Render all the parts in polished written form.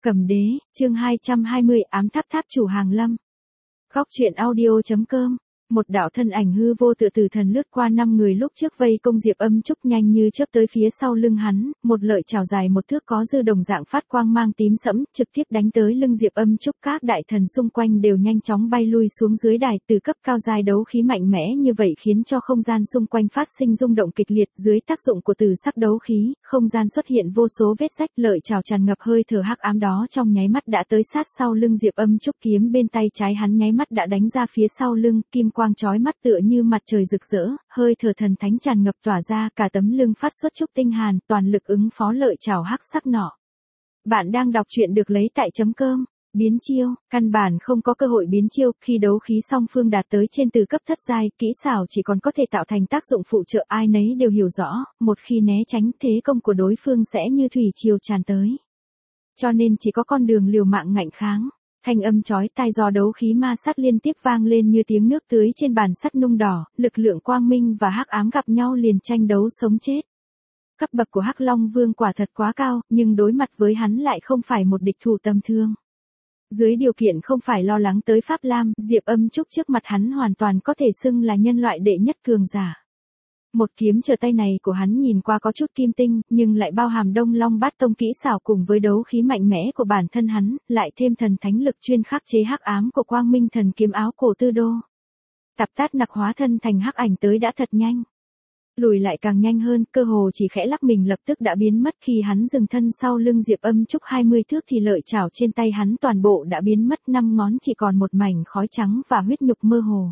Cầm đế, chương 220 ám tháp tháp chủ hàng lâm. Góc truyện audio.com. Một đạo thân ảnh hư vô tựa từ thần lướt qua 5 người lúc trước vây công Diệp Âm Trúc nhanh như chớp tới phía sau lưng hắn, một lợi chảo dài một thước có dư đồng dạng phát quang mang tím sẫm, trực tiếp đánh tới lưng Diệp Âm Trúc. Các đại thần xung quanh đều nhanh chóng bay lui xuống dưới đài, từ cấp cao giai đấu khí mạnh mẽ như vậy khiến cho không gian xung quanh phát sinh rung động kịch liệt, dưới tác dụng của từ sắc đấu khí, không gian xuất hiện vô số vết rách, lợi chảo tràn ngập hơi thở hắc ám đó trong nháy mắt đã tới sát sau lưng Diệp Âm Trúc, kiếm bên tay trái hắn nháy mắt đã đánh ra phía sau lưng, kim quang chói mắt tựa như mặt trời rực rỡ, hơi thở thần thánh tràn ngập tỏa ra, cả tấm lưng phát xuất trúc tinh hàn, toàn lực ứng phó lợi chảo hắc sắc nọ. Bạn đang đọc truyện được lấy tại .com. Biến chiêu, căn bản không có cơ hội biến chiêu, khi đấu khí song phương đạt tới trên từ cấp thất giai, kỹ xảo chỉ còn có thể tạo thành tác dụng phụ trợ, ai nấy đều hiểu rõ, một khi né tránh thế công của đối phương sẽ như thủy triều tràn tới. Cho nên chỉ có con đường liều mạng ngạnh kháng. Thanh âm chói tai do đấu khí ma sát liên tiếp vang lên như tiếng nước tưới trên bàn sắt nung đỏ, lực lượng quang minh và hắc ám gặp nhau liền tranh đấu sống chết. Cấp bậc của Hắc Long Vương quả thật quá cao, nhưng đối mặt với hắn lại không phải một địch thủ tầm thường. Dưới điều kiện không phải lo lắng tới Pháp Lam, Diệp Âm Trúc trước mặt hắn hoàn toàn có thể xưng là nhân loại đệ nhất cường giả. Một kiếm trở tay này của hắn nhìn qua có chút kim tinh, nhưng lại bao hàm Đông Long Bát Tông kỹ xảo cùng với đấu khí mạnh mẽ của bản thân hắn, lại thêm thần thánh lực chuyên khắc chế hắc ám của Quang Minh Thần kiếm áo cổ Tư Đô. Tạp Tát Nặc hóa thân thành hắc ảnh tới đã thật nhanh. Lùi lại càng nhanh hơn, cơ hồ chỉ khẽ lắc mình lập tức đã biến mất, khi hắn dừng thân sau lưng Diệp Âm Trúc 20 thước thì lợi chảo trên tay hắn toàn bộ đã biến mất, 5 ngón chỉ còn một mảnh khói trắng và huyết nhục mơ hồ.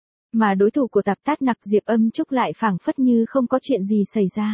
Mà đối thủ của Tạp Tát Nặc Diệp Âm Trúc lại phảng phất như không có chuyện gì xảy ra.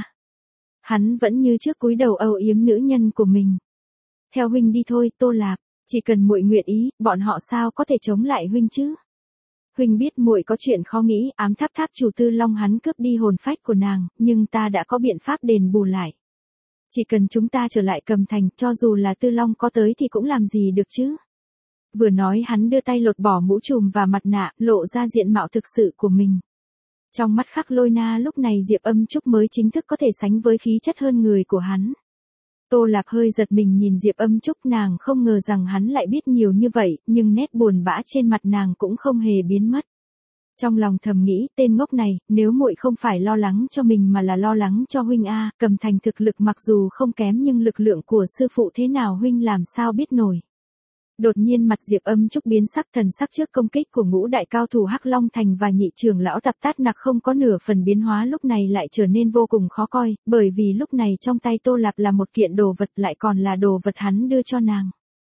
Hắn vẫn như trước cúi đầu âu yếm nữ nhân của mình. Theo huynh đi thôi, Tô Lạp, chỉ cần muội nguyện ý, bọn họ sao có thể chống lại huynh chứ? Huynh biết muội có chuyện khó nghĩ, ám tháp tháp chủ Tư Long hắn cướp đi hồn phách của nàng, nhưng ta đã có biện pháp đền bù lại. Chỉ cần chúng ta trở lại Cầm Thành, cho dù là Tư Long có tới thì cũng làm gì được chứ? Vừa nói hắn đưa tay lột bỏ mũ trùm và mặt nạ, lộ ra diện mạo thực sự của mình. Trong mắt Khắc Lôi Na lúc này Diệp Âm Trúc mới chính thức có thể sánh với khí chất hơn người của hắn. Tô Lạp hơi giật mình nhìn Diệp Âm Trúc, nàng không ngờ rằng hắn lại biết nhiều như vậy, nhưng nét buồn bã trên mặt nàng cũng không hề biến mất. Trong lòng thầm nghĩ, tên ngốc này, nếu muội không phải lo lắng cho mình mà là lo lắng cho huynh a, Cầm Thành thực lực mặc dù không kém nhưng lực lượng của sư phụ thế nào huynh làm sao biết nổi. Đột nhiên mặt Diệp Âm Trúc biến sắc, thần sắc trước công kích của ngũ đại cao thủ Hắc Long Thành và nhị trưởng lão Tạp Tát Nặc không có nửa phần biến hóa, lúc này lại trở nên vô cùng khó coi, bởi vì lúc này trong tay Tô Lạp là một kiện đồ vật, lại còn là đồ vật hắn đưa cho nàng.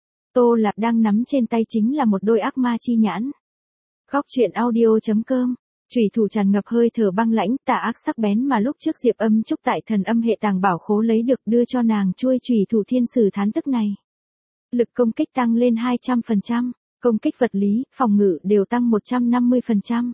Tô Lạp đang nắm trên tay chính là một đôi ác ma chi nhãn. Góc truyện audio.com. Chủy thủ tràn ngập hơi thở băng lãnh, tà ác sắc bén mà lúc trước Diệp Âm Trúc tại Thần Âm Hệ Tàng Bảo Khố lấy được, đưa cho nàng chuôi chủy thủ thiên sử thán tức này. Lực công kích tăng lên 200%, công kích vật lý, phòng ngự đều tăng 150%.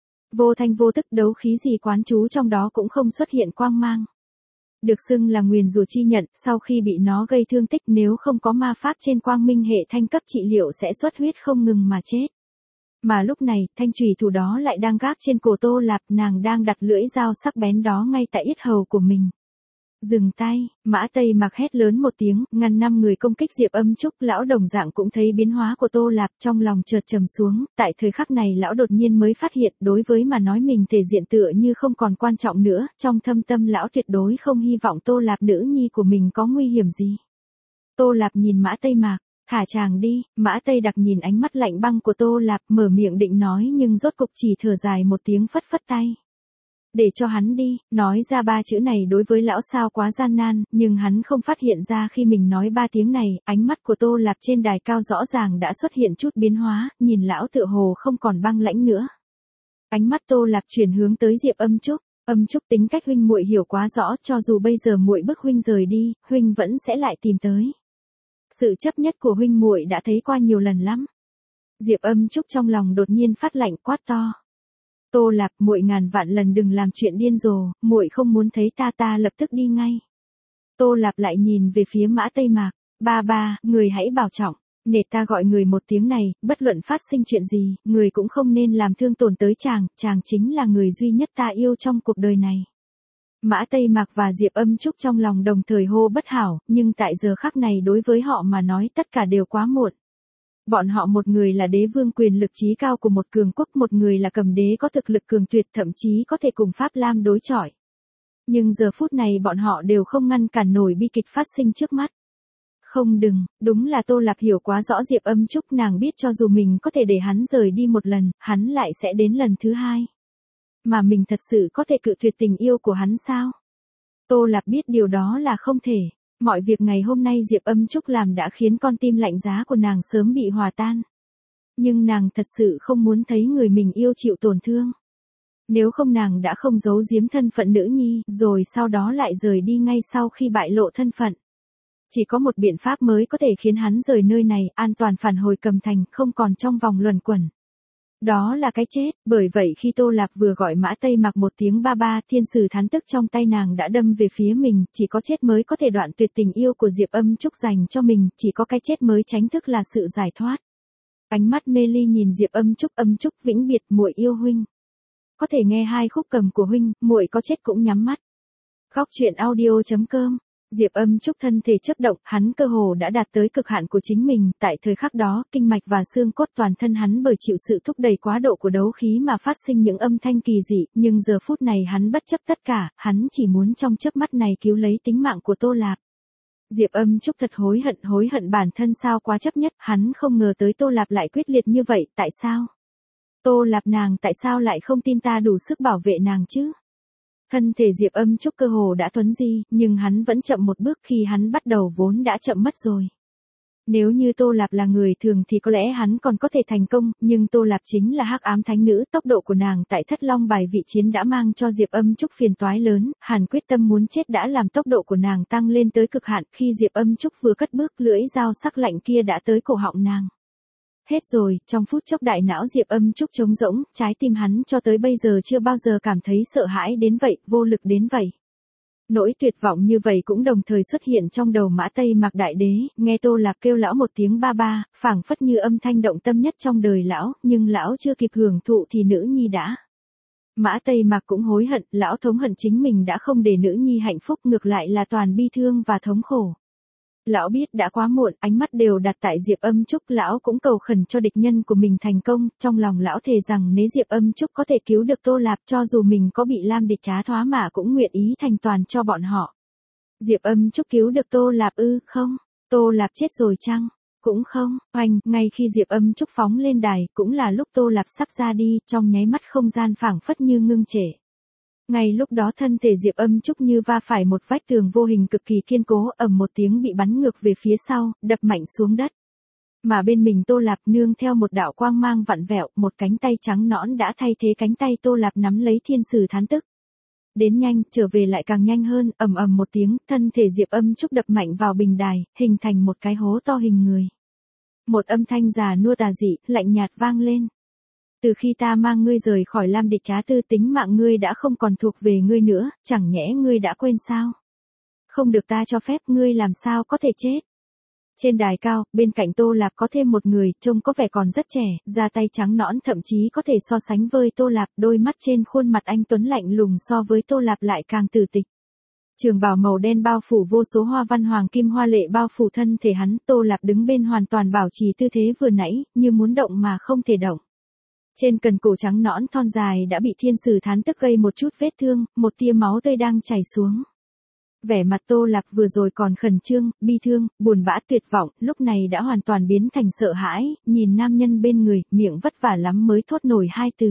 Vô thanh vô tức đấu khí gì quán trú trong đó cũng không xuất hiện quang mang. Được xưng là nguyền rủa chi nhận, sau khi bị nó gây thương tích nếu không có ma pháp trên Quang Minh Hệ thanh cấp trị liệu sẽ xuất huyết không ngừng mà chết. Mà lúc này, thanh chủy thủ đó lại đang gác trên cổ Tô Lạp, nàng đang đặt lưỡi dao sắc bén đó ngay tại yết hầu của mình. Dừng tay, Mã Tây Mặc hét lớn một tiếng, ngăn 5 người công kích Diệp Âm Trúc, lão đồng dạng cũng thấy biến hóa của Tô Lạp, trong lòng chợt trầm xuống, tại thời khắc này lão đột nhiên mới phát hiện, đối với mà nói mình thể diện tựa như không còn quan trọng nữa, trong thâm tâm lão tuyệt đối không hy vọng Tô Lạp nữ nhi của mình có nguy hiểm gì. Tô Lạp nhìn Mã Tây Mặc, thả chàng đi, Mã Tây Đặc nhìn ánh mắt lạnh băng của Tô Lạp, mở miệng định nói nhưng rốt cục chỉ thở dài một tiếng phất phất tay. Để cho hắn đi, nói ra 3 chữ này đối với lão sao quá gian nan, nhưng hắn không phát hiện ra khi mình nói 3 tiếng này, ánh mắt của Tô Lạp trên đài cao rõ ràng đã xuất hiện chút biến hóa, nhìn lão tựa hồ không còn băng lãnh nữa. Ánh mắt Tô Lạp chuyển hướng tới Diệp Âm Trúc, Âm Trúc tính cách huynh muội hiểu quá rõ, cho dù bây giờ muội bức huynh rời đi, huynh vẫn sẽ lại tìm tới. Sự chấp nhất của huynh muội đã thấy qua nhiều lần lắm. Diệp Âm Trúc trong lòng đột nhiên phát lạnh quát to. Tô Lạp, muội ngàn vạn lần đừng làm chuyện điên rồ, muội không muốn thấy ta lập tức đi ngay. Tô Lạp lại nhìn về phía Mã Tây Mạc, ba, người hãy bảo trọng, nể ta gọi người một tiếng này, bất luận phát sinh chuyện gì, người cũng không nên làm thương tổn tới chàng chính là người duy nhất ta yêu trong cuộc đời này. Mã Tây Mạc và Diệp Âm Trúc trong lòng đồng thời hô bất hảo, nhưng tại giờ khắc này đối với họ mà nói tất cả đều quá muộn. Bọn họ một người là đế vương quyền lực chí cao của một cường quốc, một người là cầm đế có thực lực cường tuyệt, thậm chí có thể cùng Pháp Lam đối chọi. Nhưng giờ phút này bọn họ đều không ngăn cản nổi bi kịch phát sinh trước mắt. Không đừng, đúng là Tô Lạp hiểu quá rõ Diệp Âm Trúc, nàng biết cho dù mình có thể để hắn rời đi một lần, hắn lại sẽ đến lần thứ hai. Mà mình thật sự có thể cự tuyệt tình yêu của hắn sao? Tô Lạp biết điều đó là không thể. Mọi việc ngày hôm nay Diệp Âm Trúc làm đã khiến con tim lạnh giá của nàng sớm bị hòa tan. Nhưng nàng thật sự không muốn thấy người mình yêu chịu tổn thương. Nếu không nàng đã không giấu giếm thân phận nữ nhi, rồi sau đó lại rời đi ngay sau khi bại lộ thân phận. Chỉ có một biện pháp mới có thể khiến hắn rời nơi này, an toàn phản hồi Cầm Thành, không còn trong vòng luẩn quẩn. Đó là cái chết, bởi vậy khi Tô Lạp vừa gọi Mã Tây Mặc một tiếng ba ba, thiên sử thán tức trong tay nàng đã đâm về phía mình, chỉ có chết mới có thể đoạn tuyệt tình yêu của Diệp Âm Trúc dành cho mình, chỉ có cái chết mới chính thức là sự giải thoát. Ánh mắt mê ly nhìn Diệp Âm Trúc vĩnh biệt, muội yêu huynh. Có thể nghe hai khúc cầm của huynh, muội có chết cũng nhắm mắt. Góc truyện audio.com. Diệp Âm Trúc thân thể chớp động, hắn cơ hồ đã đạt tới cực hạn của chính mình, tại thời khắc đó, kinh mạch và xương cốt toàn thân hắn bởi chịu sự thúc đẩy quá độ của đấu khí mà phát sinh những âm thanh kỳ dị, nhưng giờ phút này hắn bất chấp tất cả, hắn chỉ muốn trong chớp mắt này cứu lấy tính mạng của Tô Lạp. Diệp Âm Trúc thật hối hận bản thân sao quá chấp nhất, hắn không ngờ tới Tô Lạp lại quyết liệt như vậy, tại sao? Tô Lạp nàng tại sao lại không tin ta đủ sức bảo vệ nàng chứ? Thân thể Diệp Âm Trúc cơ hồ đã thuấn di, nhưng hắn vẫn chậm một bước, khi hắn bắt đầu vốn đã chậm mất rồi. Nếu như Tô Lạp là người thường thì có lẽ hắn còn có thể thành công, nhưng Tô Lạp chính là hắc ám thánh nữ, tốc độ của nàng tại Thất Long bài vị chiến đã mang cho Diệp Âm Trúc phiền toái lớn, hàn quyết tâm muốn chết đã làm tốc độ của nàng tăng lên tới cực hạn, khi Diệp Âm Trúc vừa cất bước, lưỡi dao sắc lạnh kia đã tới cổ họng nàng. Hết rồi, trong phút chốc đại não Diệp Âm Trúc trống rỗng, trái tim hắn cho tới bây giờ chưa bao giờ cảm thấy sợ hãi đến vậy, vô lực đến vậy. Nỗi tuyệt vọng như vậy cũng đồng thời xuất hiện trong đầu Mã Tây Mạc đại đế, nghe Tô Lạp kêu lão một tiếng ba ba, phảng phất như âm thanh động tâm nhất trong đời lão, nhưng lão chưa kịp hưởng thụ thì nữ nhi đã. Mã Tây Mạc cũng hối hận, lão thống hận chính mình đã không để nữ nhi hạnh phúc, ngược lại là toàn bi thương và thống khổ. Lão biết đã quá muộn, ánh mắt đều đặt tại Diệp Âm Trúc, lão cũng cầu khẩn cho địch nhân của mình thành công, trong lòng lão thề rằng nếu Diệp Âm Trúc có thể cứu được Tô Lạp, cho dù mình có bị Lam địch trá thoá mà cũng nguyện ý thành toàn cho bọn họ. Diệp Âm Trúc cứu được Tô Lạp ư? Không. Tô Lạp chết rồi chăng? Cũng không. Oanh, ngay khi Diệp Âm Trúc phóng lên đài, cũng là lúc Tô Lạp sắp ra đi, trong nháy mắt không gian phảng phất như ngưng trệ. Ngay lúc đó thân thể Diệp Âm Trúc như va phải một vách tường vô hình cực kỳ kiên cố, ầm một tiếng bị bắn ngược về phía sau, đập mạnh xuống đất. Mà bên mình Tô Lạp nương theo một đạo quang mang vặn vẹo, một cánh tay trắng nõn đã thay thế cánh tay Tô Lạp nắm lấy thiên sử thán tức. Đến nhanh, trở về lại càng nhanh hơn, ầm ầm một tiếng, thân thể Diệp Âm Trúc đập mạnh vào bình đài, hình thành một cái hố to hình người. Một âm thanh già nua tà dị, lạnh nhạt vang lên. Từ khi ta mang ngươi rời khỏi Lam địch trá tư, tính mạng ngươi đã không còn thuộc về ngươi nữa, chẳng nhẽ ngươi đã quên sao? Không được ta cho phép, ngươi làm sao có thể chết? Trên đài cao, bên cạnh Tô Lạp có thêm một người, trông có vẻ còn rất trẻ, da tay trắng nõn, thậm chí có thể so sánh với Tô Lạp, đôi mắt trên khuôn mặt anh tuấn lạnh lùng so với Tô Lạp lại càng tử tịch. Trường bào màu đen bao phủ vô số hoa văn hoàng kim hoa lệ bao phủ thân thể hắn, Tô Lạp đứng bên hoàn toàn bảo trì tư thế vừa nãy, như muốn động mà không thể động. Trên cần cổ trắng nõn thon dài đã bị thiên sử thán tức gây một chút vết thương, một tia máu tươi đang chảy xuống. Vẻ mặt Tô Lạp vừa rồi còn khẩn trương, bi thương, buồn bã tuyệt vọng, lúc này đã hoàn toàn biến thành sợ hãi, nhìn nam nhân bên người, miệng vất vả lắm mới thốt nổi hai từ.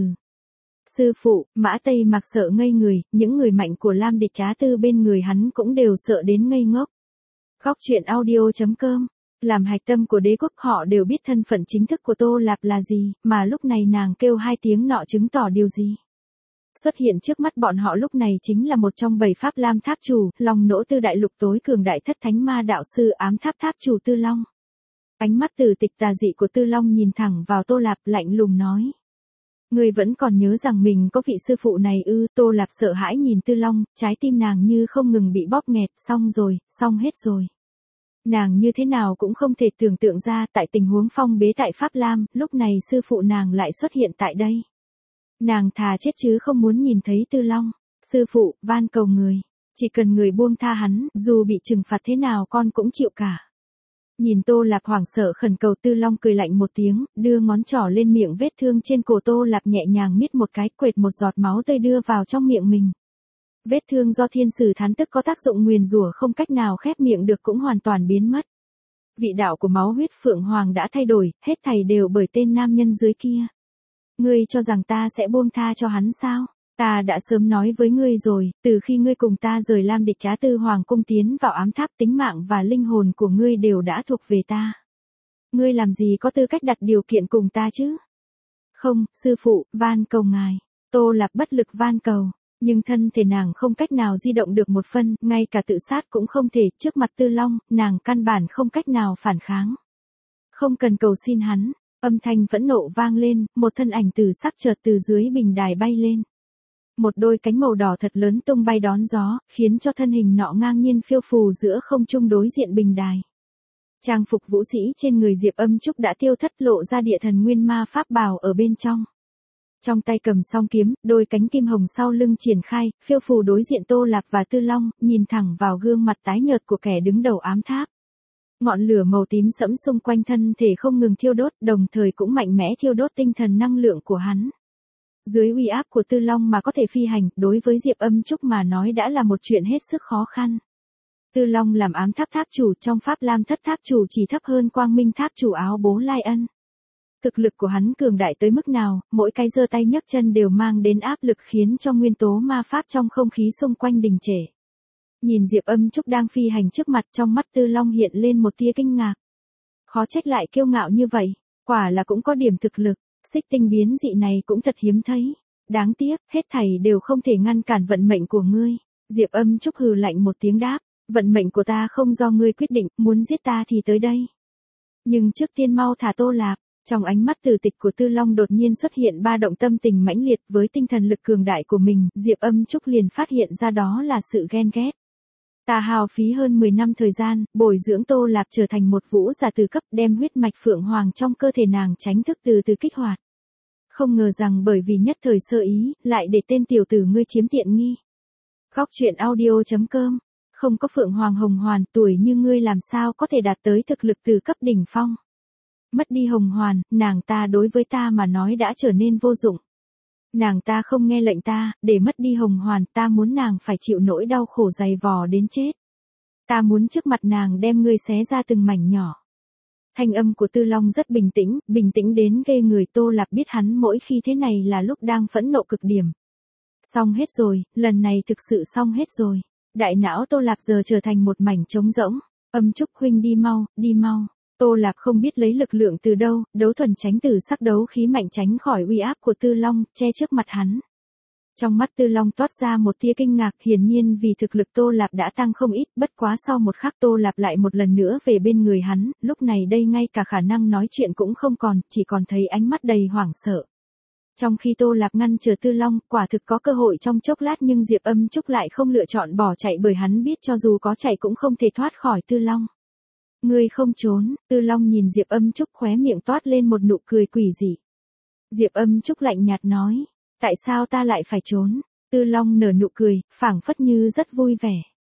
Sư phụ, Mã Tây Mạc sợ ngây người, những người mạnh của Lam địch trá tư bên người hắn cũng đều sợ đến ngây ngốc. Góc truyện audio.com. Làm hạch tâm của đế quốc họ đều biết thân phận chính thức của Tô Lạp là gì, mà lúc này nàng kêu hai tiếng nọ chứng tỏ điều gì. Xuất hiện trước mắt bọn họ lúc này chính là một trong 7 Pháp Lam tháp chủ, Long Nỗ Tư đại lục tối cường đại thất thánh ma đạo sư ám tháp tháp chủ Tư Long. Ánh mắt tử tịch tà dị của Tư Long nhìn thẳng vào Tô Lạp, lạnh lùng nói. Ngươi vẫn còn nhớ rằng mình có vị sư phụ này ư? Tô Lạp sợ hãi nhìn Tư Long, trái tim nàng như không ngừng bị bóp nghẹt, xong hết rồi. Nàng như thế nào cũng không thể tưởng tượng ra, tại tình huống phong bế tại Pháp Lam, lúc này sư phụ nàng lại xuất hiện tại đây. Nàng thà chết chứ không muốn nhìn thấy Tư Long. Sư phụ, van cầu người. Chỉ cần người buông tha hắn, dù bị trừng phạt thế nào con cũng chịu cả. Nhìn Tô Lạp hoảng sợ khẩn cầu, Tư Long cười lạnh một tiếng, đưa ngón trỏ lên miệng vết thương trên cổ Tô Lạp nhẹ nhàng miết một cái, quệt một giọt máu tươi đưa vào trong miệng mình. Vết thương do thiên sử thán tức có tác dụng nguyền rủa không cách nào khép miệng được cũng hoàn toàn biến mất. Vị đạo của máu huyết Phượng Hoàng đã thay đổi, hết thảy đều bởi tên nam nhân dưới kia. Ngươi cho rằng ta sẽ buông tha cho hắn sao? Ta đã sớm nói với ngươi rồi, từ khi ngươi cùng ta rời Lam Địch Trá Tư Hoàng cung tiến vào ám tháp, tính mạng và linh hồn của ngươi đều đã thuộc về ta. Ngươi làm gì có tư cách đặt điều kiện cùng ta chứ? Không, sư phụ, van cầu ngài. Tô Lạp bất lực van cầu, nhưng thân thể nàng không cách nào di động được một phân, ngay cả tự sát cũng không thể, trước mặt Tư Long, nàng căn bản không cách nào phản kháng. Không cần cầu xin hắn, âm thanh phẫn nộ vang lên, một thân ảnh từ sắc chợt từ dưới bình đài bay lên. Một đôi cánh màu đỏ thật lớn tung bay đón gió, khiến cho thân hình nọ ngang nhiên phiêu phù giữa không trung đối diện bình đài. Trang phục vũ sĩ trên người Diệp Âm Trúc đã tiêu thất, lộ ra địa thần nguyên ma pháp bào ở bên trong. Trong tay cầm song kiếm, đôi cánh kim hồng sau lưng triển khai, phiêu phù đối diện Tô Lạp và Tư Long, nhìn thẳng vào gương mặt tái nhợt của kẻ đứng đầu ám tháp. Ngọn lửa màu tím sẫm xung quanh thân thể không ngừng thiêu đốt, đồng thời cũng mạnh mẽ thiêu đốt tinh thần năng lượng của hắn. Dưới uy áp của Tư Long mà có thể phi hành, đối với Diệp Âm Trúc mà nói đã là một chuyện hết sức khó khăn. Tư Long làm ám tháp tháp chủ, trong Pháp Lam Thất tháp chủ chỉ thấp hơn Quang Minh tháp chủ Áo Bố Lai Ân. Thực lực của hắn cường đại tới mức nào, mỗi cái giơ tay nhấc chân đều mang đến áp lực khiến cho nguyên tố ma pháp trong không khí xung quanh đình trệ. Nhìn Diệp Âm Trúc đang phi hành trước mặt, trong mắt Tư Long hiện lên một tia kinh ngạc. Khó trách lại kiêu ngạo như vậy, quả là cũng có điểm thực lực, xích tinh biến dị này cũng thật hiếm thấy. Đáng tiếc, hết thảy đều không thể ngăn cản vận mệnh của ngươi. Diệp Âm Trúc hừ lạnh một tiếng đáp, vận mệnh của ta không do ngươi quyết định, muốn giết ta thì tới đây. Nhưng trước tiên mau thả Tô Lạp. Trong ánh mắt từ tịch của Tư Long đột nhiên xuất hiện ba động tâm tình mãnh liệt, với tinh thần lực cường đại của mình, Diệp Âm Trúc liền phát hiện ra đó là sự ghen ghét. Ta hao phí hơn 10 năm thời gian, bồi dưỡng Tô Lạp trở thành một vũ giả từ cấp, đem huyết mạch Phượng Hoàng trong cơ thể nàng tránh thức từ từ kích hoạt. Không ngờ rằng bởi vì nhất thời sơ ý, lại để tên tiểu tử ngươi chiếm tiện nghi. Góc truyện audio.com. Không có Phượng Hoàng Hồng Hoàn, tuổi như ngươi làm sao có thể đạt tới thực lực từ cấp đỉnh phong. Mất đi Hồng Hoàn, nàng ta đối với ta mà nói đã trở nên vô dụng. Nàng ta không nghe lệnh ta, để mất đi Hồng Hoàn, ta muốn nàng phải chịu nỗi đau khổ dày vò đến chết. Ta muốn trước mặt nàng đem ngươi xé ra từng mảnh nhỏ. Thanh âm của Tư Long rất bình tĩnh đến ghê người. Tô Lạp biết hắn mỗi khi thế này là lúc đang phẫn nộ cực điểm. Xong hết rồi, lần này thực sự xong hết rồi. Đại não Tô Lạp giờ trở thành một mảnh trống rỗng. Âm Trúc huynh đi mau, đi mau. Tô Lạp không biết lấy lực lượng từ đâu, đấu thuần tránh tử sắc đấu khí mạnh tránh khỏi uy áp của Tư Long, che trước mặt hắn. Trong mắt Tư Long toát ra một tia kinh ngạc, hiển nhiên vì thực lực Tô Lạp đã tăng không ít, bất quá sau một khắc Tô Lạp lại một lần nữa về bên người hắn, lúc này đây ngay cả khả năng nói chuyện cũng không còn, chỉ còn thấy ánh mắt đầy hoảng sợ. Trong khi Tô Lạp ngăn chờ Tư Long, quả thực có cơ hội trong chốc lát, nhưng Diệp Âm Trúc lại không lựa chọn bỏ chạy, bởi hắn biết cho dù có chạy cũng không thể thoát khỏi Tư Long. Ngươi không trốn. Tư Long nhìn Diệp Âm Trúc, khóe miệng toát lên một nụ cười quỷ dị. Diệp Âm Trúc lạnh nhạt nói, tại sao ta lại phải trốn? Tư Long nở nụ cười, phảng phất như rất vui vẻ.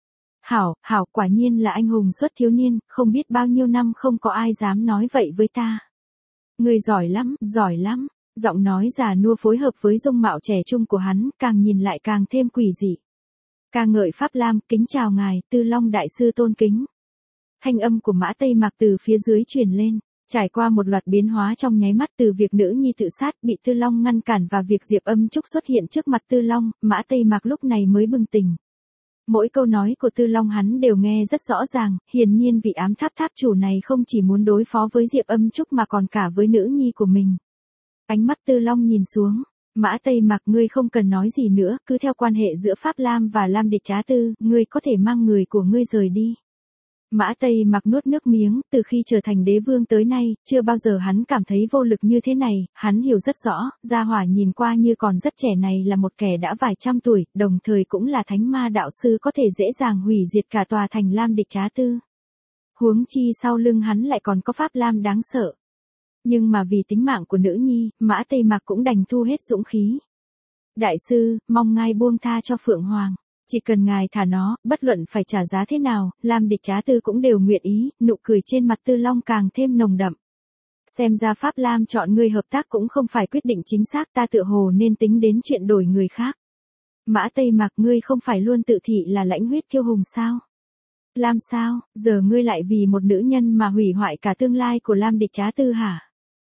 Hảo, quả nhiên là anh hùng xuất thiếu niên, không biết bao nhiêu năm không có ai dám nói vậy với ta. Ngươi giỏi lắm. Giọng nói già nua phối hợp với dung mạo trẻ trung của hắn, càng nhìn lại càng thêm quỷ dị. Ca ngợi Pháp Lam, kính chào ngài, Tư Long đại sư tôn kính. Thanh âm của Mã Tây Mạc từ phía dưới truyền lên, trải qua một loạt biến hóa trong nháy mắt, từ việc nữ nhi tự sát bị Tư Long ngăn cản và việc Diệp Âm Trúc xuất hiện trước mặt Tư Long, Mã Tây Mạc lúc này mới bừng tỉnh. Mỗi câu nói của Tư Long hắn đều nghe rất rõ ràng, hiển nhiên vị ám tháp tháp chủ này không chỉ muốn đối phó với Diệp Âm Trúc mà còn cả với nữ nhi của mình. Ánh mắt Tư Long nhìn xuống, Mã Tây Mạc, ngươi không cần nói gì nữa, cứ theo quan hệ giữa Pháp Lam và Lam Địch Trá Tư, ngươi có thể mang người của ngươi rời đi. Mã Tây Mạc nuốt nước miếng, từ khi trở thành đế vương tới nay, chưa bao giờ hắn cảm thấy vô lực như thế này, hắn hiểu rất rõ, gia hỏa nhìn qua như còn rất trẻ này là một kẻ đã vài trăm tuổi, đồng thời cũng là thánh ma đạo sư có thể dễ dàng hủy diệt cả tòa thành Lam Địch Trá Tư. Huống chi sau lưng hắn lại còn có Pháp Lam đáng sợ. Nhưng mà vì tính mạng của nữ nhi, Mã Tây Mạc cũng đành thu hết dũng khí. Đại sư, mong ngài buông tha cho Phượng Hoàng. Chỉ cần ngài thả nó, bất luận phải trả giá thế nào, Lam Địch Trá Tư cũng đều nguyện ý, nụ cười trên mặt Tư Long càng thêm nồng đậm. Xem ra Pháp Lam chọn ngươi hợp tác cũng không phải quyết định chính xác, ta tựa hồ nên tính đến chuyện đổi người khác. Mã Tây Mạc, ngươi không phải luôn tự thị là lãnh huyết kiêu hùng sao? Lam sao, giờ ngươi lại vì một nữ nhân mà hủy hoại cả tương lai của Lam Địch Trá Tư hả?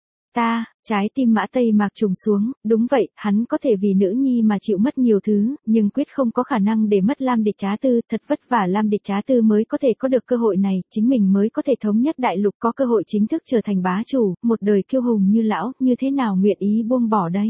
Trái tim Mã Tây Mạc trùng xuống, đúng vậy, hắn có thể vì nữ nhi mà chịu mất nhiều thứ, nhưng quyết không có khả năng để mất Lam Địch Trá Tư, thật vất vả Lam Địch Trá Tư mới có thể có được cơ hội này, chính mình mới có thể thống nhất đại lục, có cơ hội chính thức trở thành bá chủ, một đời kiêu hùng như lão, như thế nào nguyện ý buông bỏ đây?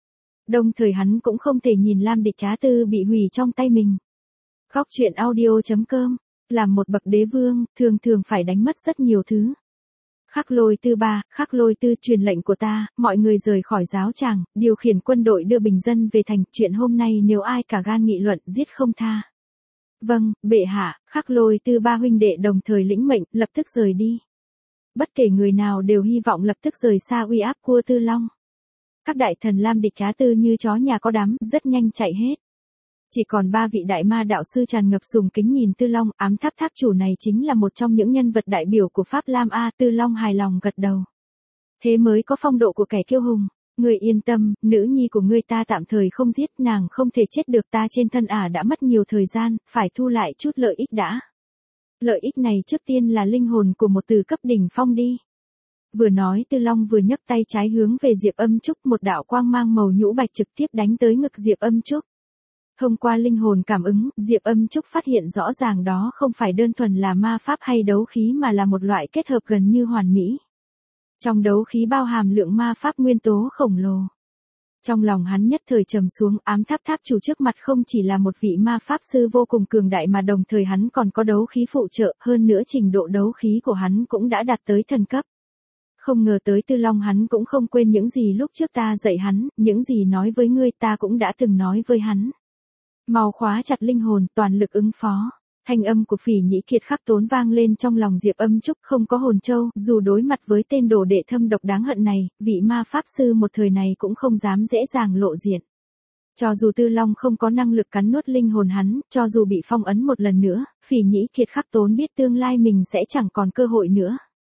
Đồng thời hắn cũng không thể nhìn Lam Địch Trá Tư bị hủy trong tay mình. Góc truyện audio.com, làm một bậc đế vương, thường phải đánh mất rất nhiều thứ. Khắc Lôi Tư Khắc Lôi Tư, truyền lệnh của ta, mọi người rời khỏi giáo tràng, điều khiển quân đội đưa bình dân về thành, chuyện hôm nay nếu ai cả gan nghị luận, giết không tha. Vâng, bệ hạ. Khắc Lôi Tư huynh đệ đồng thời lĩnh mệnh, lập tức rời đi. Bất kể người nào đều hy vọng lập tức rời xa uy áp của Tư Long. Các đại thần Lam Địch Trá Tư như chó nhà có đám, rất nhanh chạy hết. Chỉ còn 3 vị đại ma đạo sư tràn ngập sùng kính nhìn Tư Long, ám tháp tháp chủ này chính là một trong những nhân vật đại biểu của Pháp Lam a. Tư Long hài lòng gật đầu. Thế mới có phong độ của kẻ kiêu hùng. Ngươi yên tâm, nữ nhi của ngươi ta tạm thời không giết, nàng không thể chết được, ta trên thân đã mất nhiều thời gian, phải thu lại chút lợi ích đã. Lợi ích này trước tiên là linh hồn của một tử cấp đỉnh phong đi. Vừa nói Tư Long vừa nhấc tay trái hướng về Diệp Âm Trúc, một đạo quang mang màu nhũ bạch trực tiếp đánh tới ngực Diệp Âm Trúc. Thông qua linh hồn cảm ứng, Diệp Âm Trúc phát hiện rõ ràng đó không phải đơn thuần là ma pháp hay đấu khí mà là một loại kết hợp gần như hoàn mỹ. Trong đấu khí bao hàm lượng ma pháp nguyên tố khổng lồ. Trong lòng hắn nhất thời trầm xuống, ám tháp tháp chủ trước mặt không chỉ là một vị ma pháp sư vô cùng cường đại mà đồng thời hắn còn có đấu khí phụ trợ, hơn nữa trình độ đấu khí của hắn cũng đã đạt tới thần cấp. Không ngờ tới Tư Long hắn cũng không quên những gì lúc trước ta dạy hắn, những gì nói với ngươi ta cũng đã từng nói với hắn. Mau khóa chặt linh hồn, toàn lực ứng phó. Thanh âm của Phỉ Nhĩ Kiệt Khắc Tốn vang lên trong lòng Diệp Âm Trúc, không có hồn châu, dù đối mặt với tên đồ đệ thâm độc đáng hận này, vị ma pháp sư một thời này cũng không dám dễ dàng lộ diện. Cho dù Tư Long không có năng lực cắn nuốt linh hồn hắn, cho dù bị phong ấn một lần nữa, Phỉ Nhĩ Kiệt Khắc Tốn biết tương lai mình sẽ chẳng còn cơ hội nữa.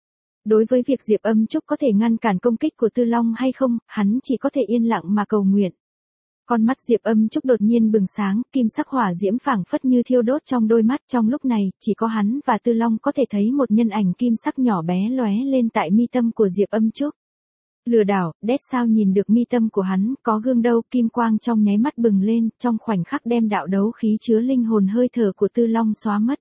Đối với việc Diệp Âm Trúc có thể ngăn cản công kích của Tư Long hay không, hắn chỉ có thể yên lặng mà cầu nguyện. Con mắt Diệp Âm Trúc đột nhiên bừng sáng, kim sắc hỏa diễm phảng phất như thiêu đốt trong đôi mắt, trong lúc này, chỉ có hắn và Tư Long có thể thấy một nhân ảnh kim sắc nhỏ bé lóe lên tại mi tâm của Diệp Âm Trúc. Lừa đảo, đét sao nhìn được mi tâm của hắn, có gương đâu, kim quang trong nháy mắt bừng lên, trong khoảnh khắc đem đạo đấu khí chứa linh hồn hơi thở của Tư Long xóa mất.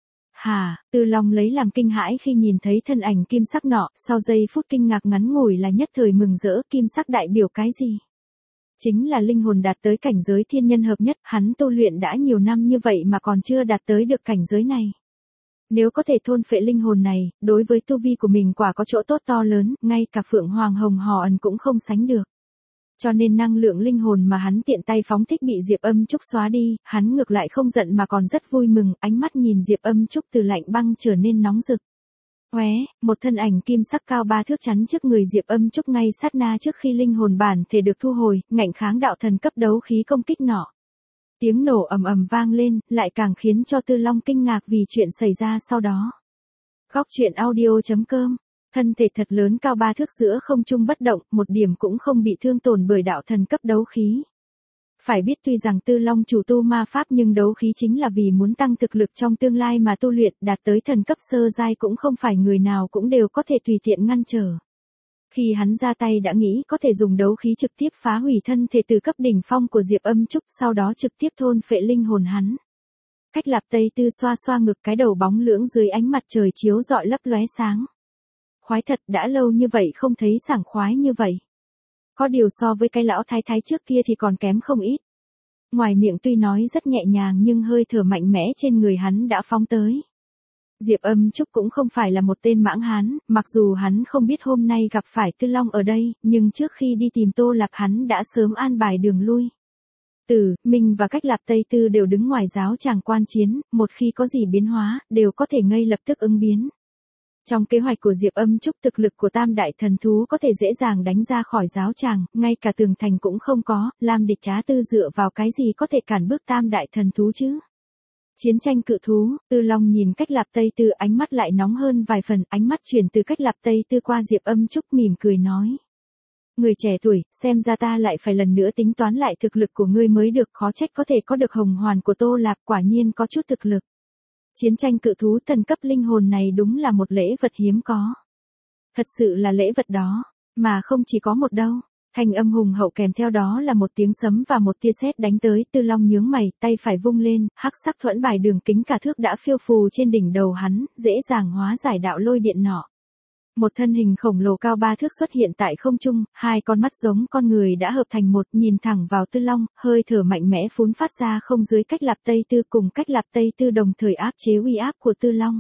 Tư Long lấy làm kinh hãi khi nhìn thấy thân ảnh kim sắc nọ, sau giây phút kinh ngạc ngắn ngủi là nhất thời mừng rỡ, kim sắc đại biểu cái gì? Chính là linh hồn đạt tới cảnh giới thiên nhân hợp nhất, hắn tu luyện đã nhiều năm như vậy mà còn chưa đạt tới được cảnh giới này. Nếu có thể thôn phệ linh hồn này, đối với tu vi của mình quả có chỗ tốt to lớn, ngay cả Phượng Hoàng Hồng Hò Ẩn cũng không sánh được. Cho nên năng lượng linh hồn mà hắn tiện tay phóng thích bị Diệp Âm Trúc xóa đi, hắn ngược lại không giận mà còn rất vui mừng, ánh mắt nhìn Diệp Âm Trúc từ lạnh băng trở nên nóng rực. Một thân ảnh kim sắc cao 3 thước chắn trước người Diệp Âm Trúc ngay sát na trước khi linh hồn bản thể được thu hồi, ngạnh kháng đạo thần cấp đấu khí công kích nọ. Tiếng nổ ầm ầm vang lên, lại càng khiến cho Tư Long kinh ngạc vì chuyện xảy ra sau đó. Góc truyện audio.com, thân thể thật lớn cao 3 thước giữa không trung bất động, một điểm cũng không bị thương tổn bởi đạo thần cấp đấu khí. Phải biết tuy rằng Tư Long chủ tu ma pháp nhưng đấu khí chính là vì muốn tăng thực lực trong tương lai mà tu luyện, đạt tới thần cấp sơ giai cũng không phải người nào cũng đều có thể tùy tiện ngăn trở. Khi hắn ra tay đã nghĩ có thể dùng đấu khí trực tiếp phá hủy thân thể từ cấp đỉnh phong của Diệp Âm Trúc, sau đó trực tiếp thôn phệ linh hồn hắn. Cách Lạp Tây Tư xoa xoa ngực, cái đầu bóng lưỡng dưới ánh mặt trời chiếu rọi lấp lóe sáng. Khoái thật, đã lâu như vậy không thấy sảng khoái như vậy. Có điều so với cái lão thái thái trước kia thì còn kém không ít. Ngoài miệng tuy nói rất nhẹ nhàng nhưng hơi thở mạnh mẽ trên người hắn đã phóng tới. Diệp Âm Trúc cũng không phải là một tên mãng hán, mặc dù hắn không biết hôm nay gặp phải Tư Long ở đây, nhưng trước khi đi tìm Tô Lạp hắn đã sớm an bài đường lui. Mình và Cách Lạp Tây Tư đều đứng ngoài giáo tràng quan chiến, một khi có gì biến hóa, đều có thể ngay lập tức ứng biến. Trong kế hoạch của Diệp Âm Trúc thực lực của tam đại thần thú có thể dễ dàng đánh ra khỏi giáo tràng, ngay cả tường thành cũng không có, Lam Địch Trá Tư dựa vào cái gì có thể cản bước tam đại thần thú chứ? Chiến tranh cự thú, Tư Long nhìn Cách Lạp Tây Tư ánh mắt lại nóng hơn vài phần, ánh mắt chuyển từ Cách Lạp Tây Tư qua Diệp Âm Trúc mỉm cười nói. Người trẻ tuổi, xem ra ta lại phải lần nữa tính toán lại thực lực của ngươi mới được, khó trách có thể có được hồng hoàn của Tô Lạp, quả nhiên có chút thực lực. Chiến tranh cự thú thần cấp linh hồn này đúng là một lễ vật hiếm có. Thật sự là lễ vật đó, mà không chỉ có một đâu. Thanh âm hùng hậu kèm theo đó là một tiếng sấm và một tia sét đánh tới, Tư Long nhướng mày, tay phải vung lên, hắc sắc thuẫn bài đường kính cả thước đã phiêu phù trên đỉnh đầu hắn, dễ dàng hóa giải đạo lôi điện nọ. Một thân hình khổng lồ cao 3 thước xuất hiện tại không trung, hai con mắt giống con người đã hợp thành một, nhìn thẳng vào Tư Long, hơi thở mạnh mẽ phún phát ra không dưới Cách Lạp Tây Tư, cùng Cách Lạp Tây Tư đồng thời áp chế uy áp của Tư Long.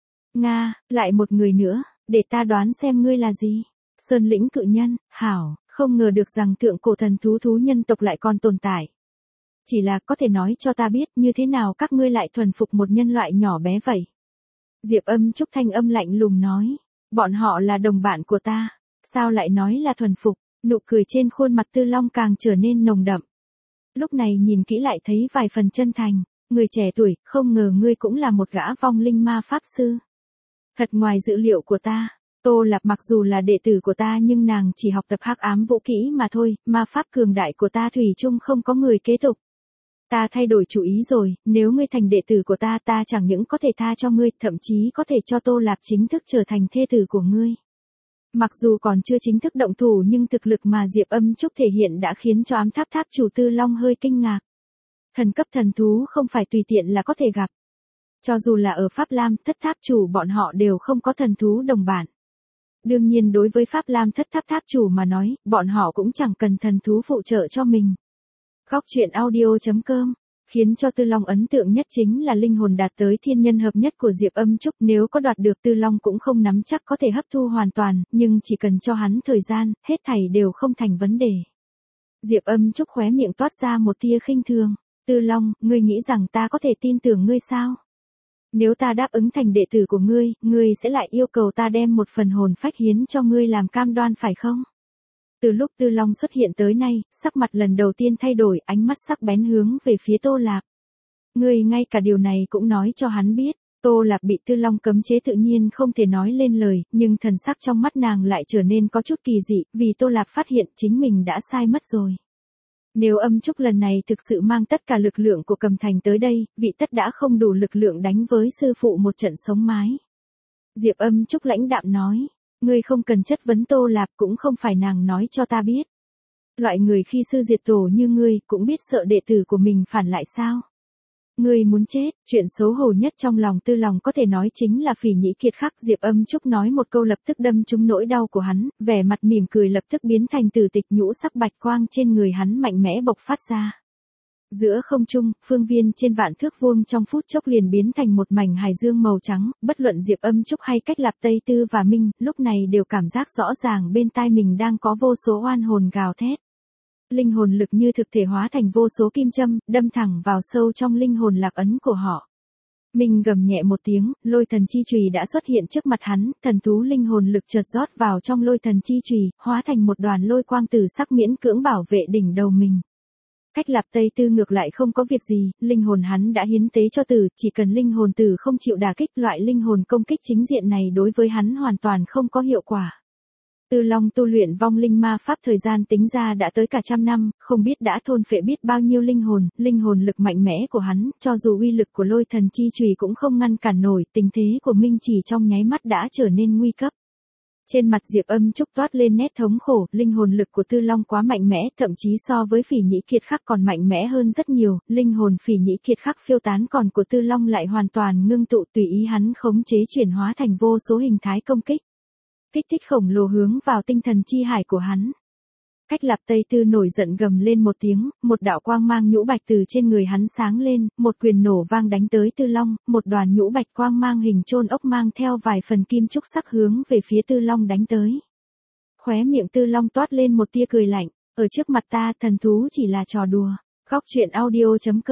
Nga, lại một người nữa, để ta đoán xem ngươi là gì? Sơn lĩnh cự nhân, hảo, không ngờ được rằng thượng cổ thần thú nhân tộc lại còn tồn tại. Chỉ là có thể nói cho ta biết như thế nào các ngươi lại thuần phục một nhân loại nhỏ bé vậy? Diệp Âm Trúc thanh âm lạnh lùng nói. Bọn họ là đồng bạn của ta, sao lại nói là thuần phục, nụ cười trên khuôn mặt Tư Long càng trở nên nồng đậm. Lúc này nhìn kỹ lại thấy vài phần chân thành, người trẻ tuổi, không ngờ ngươi cũng là một gã vong linh ma pháp sư. Thật ngoài dự liệu của ta, Tô Lạp mặc dù là đệ tử của ta nhưng nàng chỉ học tập hắc ám vũ kỹ mà thôi, ma pháp cường đại của ta thủy chung không có người kế tục. Ta thay đổi chủ ý rồi, nếu ngươi thành đệ tử của ta, ta chẳng những có thể tha cho ngươi, thậm chí có thể cho Tô Lạp chính thức trở thành thê tử của ngươi. Mặc dù còn chưa chính thức động thủ nhưng thực lực mà Diệp Âm Trúc thể hiện đã khiến cho Ám Tháp Tháp chủ Tư Long hơi kinh ngạc. Thần cấp thần thú không phải tùy tiện là có thể gặp. Cho dù là ở Pháp Lam Thất Tháp chủ bọn họ đều không có thần thú đồng bản. Đương nhiên đối với Pháp Lam Thất Tháp Tháp chủ mà nói, bọn họ cũng chẳng cần thần thú phụ trợ cho mình. Góc truyện audio.com, khiến cho Tư Long ấn tượng nhất chính là linh hồn đạt tới thiên nhân hợp nhất của Diệp Âm Trúc, nếu có đoạt được Tư Long cũng không nắm chắc có thể hấp thu hoàn toàn, nhưng chỉ cần cho hắn thời gian, hết thảy đều không thành vấn đề. Diệp Âm Trúc khóe miệng toát ra một tia khinh thường, Tư Long, ngươi nghĩ rằng ta có thể tin tưởng ngươi sao? Nếu ta đáp ứng thành đệ tử của ngươi, ngươi sẽ lại yêu cầu ta đem một phần hồn phách hiến cho ngươi làm cam đoan phải không? Từ lúc Tư Long xuất hiện tới nay, sắc mặt lần đầu tiên thay đổi, ánh mắt sắc bén hướng về phía Tô Lạp. Ngươi ngay cả điều này cũng nói cho hắn biết. Tô Lạp bị Tư Long cấm chế tự nhiên không thể nói lên lời, nhưng thần sắc trong mắt nàng lại trở nên có chút kỳ dị, vì Tô Lạp phát hiện chính mình đã sai mất rồi. Nếu Âm Trúc lần này thực sự mang tất cả lực lượng của Cầm Thành tới đây, vị tất đã không đủ lực lượng đánh với sư phụ một trận sống mái. Diệp Âm Trúc lãnh đạm nói. Ngươi không cần chất vấn Tô Lạp, cũng không phải nàng nói cho ta biết. Loại người khi sư diệt tổ như ngươi cũng biết sợ đệ tử của mình phản lại sao? Ngươi muốn chết, chuyện xấu hổ nhất trong lòng Tư Long có thể nói chính là Phỉ Nhĩ Kiệt Khắc. Diệp Âm Trúc nói một câu lập tức đâm trúng nỗi đau của hắn, vẻ mặt mỉm cười lập tức biến thành tử tịch, nhũ sắc bạch quang trên người hắn mạnh mẽ bộc phát ra. Giữa không trung, phương viên trên vạn thước vuông trong phút chốc liền biến thành một mảnh hải dương màu trắng, bất luận Diệp Âm Trúc hay Cách Lạp Tây Tư và Minh, lúc này đều cảm giác rõ ràng bên tai mình đang có vô số oan hồn gào thét. Linh hồn lực như thực thể hóa thành vô số kim châm, đâm thẳng vào sâu trong linh hồn lạc ấn của họ. Minh gầm nhẹ một tiếng, lôi thần chi chùy đã xuất hiện trước mặt hắn, thần thú linh hồn lực chợt rót vào trong lôi thần chi chùy, hóa thành một đoàn lôi quang tử sắc miễn cưỡng bảo vệ đỉnh đầu mình. Cách Lạp Tây Tư ngược lại không có việc gì, linh hồn hắn đã hiến tế cho tử, chỉ cần linh hồn tử không chịu đả kích, loại linh hồn công kích chính diện này đối với hắn hoàn toàn không có hiệu quả. Tư Long tu luyện vong linh ma pháp thời gian tính ra đã tới cả 100 năm, không biết đã thôn phệ biết bao nhiêu linh hồn lực mạnh mẽ của hắn, cho dù uy lực của lôi thần chi chùy cũng không ngăn cản nổi, tình thế của Minh chỉ trong nháy mắt đã trở nên nguy cấp. Trên mặt Diệp Âm Trúc toát lên nét thống khổ, linh hồn lực của Tư Long quá mạnh mẽ, thậm chí so với Phỉ Nhĩ Kiệt Khắc còn mạnh mẽ hơn rất nhiều, linh hồn Phỉ Nhĩ Kiệt Khắc phiêu tán còn của Tư Long lại hoàn toàn ngưng tụ, tùy ý hắn khống chế chuyển hóa thành vô số hình thái công kích. Kích thích khổng lồ hướng vào tinh thần chi hải của hắn. Cách Lạp Tây Tư nổi giận gầm lên một tiếng, một đạo quang mang nhũ bạch từ trên người hắn sáng lên, một quyền nổ vang đánh tới Tư Long, một đoàn nhũ bạch quang mang hình chôn ốc mang theo vài phần kim trúc sắc hướng về phía Tư Long đánh tới. Khóe miệng Tư Long toát lên một tia cười lạnh, ở trước mặt ta thần thú chỉ là trò đùa. Góc truyện audio.com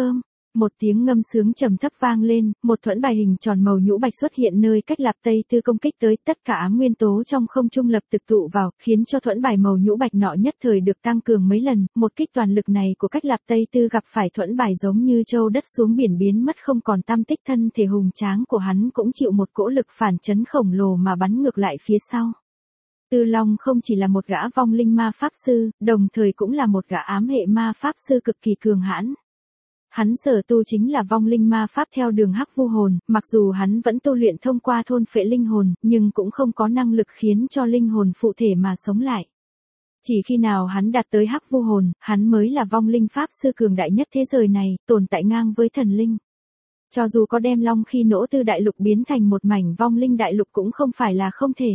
Một tiếng ngâm sướng trầm thấp vang lên, một thuẫn bài hình tròn màu nhũ bạch xuất hiện nơi cách Lạp Tây Tư công kích tới, tất cả ám nguyên tố trong không trung lập tức tụ vào, khiến cho thuẫn bài màu nhũ bạch nọ nhất thời được tăng cường mấy lần, một kích toàn lực này của cách Lạp Tây Tư gặp phải thuẫn bài giống như châu đất xuống biển biến mất không còn tăm tích, thân thể hùng tráng của hắn cũng chịu một cỗ lực phản chấn khổng lồ mà bắn ngược lại phía sau. Tư Long không chỉ là một gã vong linh ma pháp sư, đồng thời cũng là một gã ám hệ ma pháp sư cực kỳ cường hãn. Hắn sở tu chính là vong linh ma pháp theo đường hắc vu hồn, mặc dù hắn vẫn tu luyện thông qua thôn phệ linh hồn, nhưng cũng không có năng lực khiến cho linh hồn phụ thể mà sống lại. Chỉ khi nào hắn đạt tới hắc vu hồn, hắn mới là vong linh pháp sư cường đại nhất thế giới này, tồn tại ngang với thần linh. Cho dù có đem Long Khi Nỗ Tư đại lục biến thành một mảnh vong linh đại lục cũng không phải là không thể.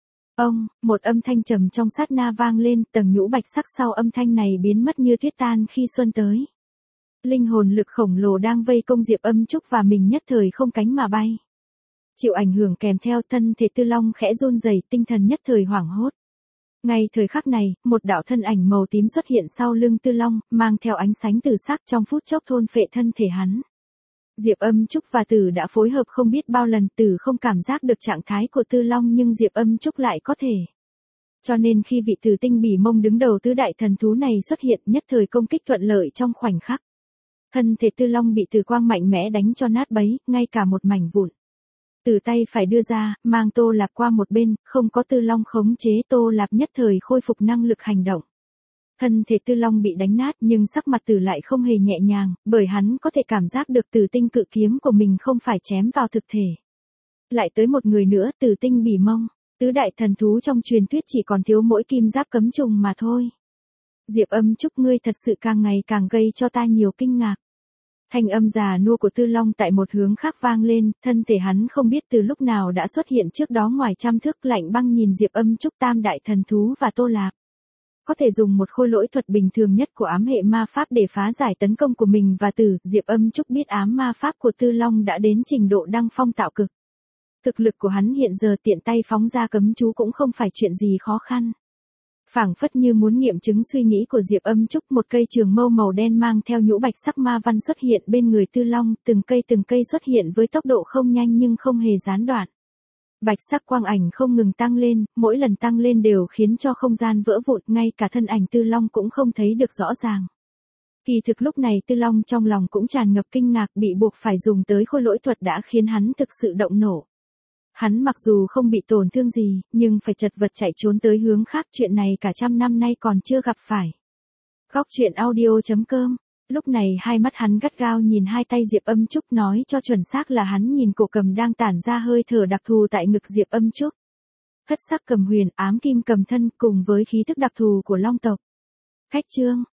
Một âm thanh trầm trong sát na vang lên, tầng nhũ bạch sắc sau âm thanh này biến mất như tuyết tan khi xuân tới. Linh hồn lực khổng lồ đang vây công Diệp Âm Trúc và mình nhất thời không cánh mà bay. Chịu ảnh hưởng kèm theo, thân thể Tư Long khẽ run rẩy, tinh thần nhất thời hoảng hốt. Ngay thời khắc này, một đạo thân ảnh màu tím xuất hiện sau lưng Tư Long, mang theo ánh sáng tử sắc trong phút chốc thôn phệ thân thể hắn. Diệp Âm Trúc và Tử đã phối hợp không biết bao lần, Tử không cảm giác được trạng thái của Tư Long nhưng Diệp Âm Trúc lại có thể. Cho nên khi vị Tử Tinh Bỉ Mông đứng đầu tứ đại thần thú này xuất hiện, nhất thời công kích thuận lợi trong khoảnh khắc. Thân thể Tư Long bị Tử quang mạnh mẽ đánh cho nát bấy, ngay cả một mảnh vụn. Tử tay phải đưa ra, mang Tô Lạp qua một bên, không có Tư Long khống chế, Tô Lạp nhất thời khôi phục năng lực hành động. Thân thể Tư Long bị đánh nát nhưng sắc mặt Tử lại không hề nhẹ nhàng, bởi hắn có thể cảm giác được Tử Tinh cự kiếm của mình không phải chém vào thực thể. Lại tới một người nữa, Tử Tinh Bỉ Mông, tứ đại thần thú trong truyền thuyết chỉ còn thiếu mỗi kim giáp cấm trùng mà thôi. Diệp Âm Trúc, ngươi thật sự càng ngày càng gây cho ta nhiều kinh ngạc. Thanh âm già nua của Tư Long tại một hướng khác vang lên, thân thể hắn không biết từ lúc nào đã xuất hiện trước đó ngoài trăm thước, lạnh băng nhìn Diệp Âm Trúc, tam đại thần thú và Tô Lạp. Có thể dùng một khôi lỗi thuật bình thường nhất của ám hệ ma pháp để phá giải tấn công của mình và Tử, Diệp Âm Trúc biết ám ma pháp của Tư Long đã đến trình độ đăng phong tạo cực. Thực lực của hắn hiện giờ tiện tay phóng ra cấm chú cũng không phải chuyện gì khó khăn. Phảng phất như muốn nghiệm chứng suy nghĩ của Diệp Âm Trúc, một cây trường mâu màu đen mang theo nhũ bạch sắc ma văn xuất hiện bên người Tư Long, từng cây xuất hiện với tốc độ không nhanh nhưng không hề gián đoạn. Bạch sắc quang ảnh không ngừng tăng lên, mỗi lần tăng lên đều khiến cho không gian vỡ vụn, ngay cả thân ảnh Tư Long cũng không thấy được rõ ràng. Kỳ thực lúc này Tư Long trong lòng cũng tràn ngập kinh ngạc, bị buộc phải dùng tới khôi lỗi thuật đã khiến hắn thực sự động nổ. Hắn mặc dù không bị tổn thương gì, nhưng phải chật vật chạy trốn tới hướng khác, chuyện này cả trăm năm nay còn chưa gặp phải. Góc truyện audio.com. Lúc này hai mắt hắn gắt gao nhìn hai tay Diệp Âm Trúc, nói cho chuẩn xác là hắn nhìn cổ cầm đang tản ra hơi thở đặc thù tại ngực Diệp Âm Trúc. Thất sắc cầm huyền, ám kim cầm thân cùng với khí thức đặc thù của long tộc. Khách chương.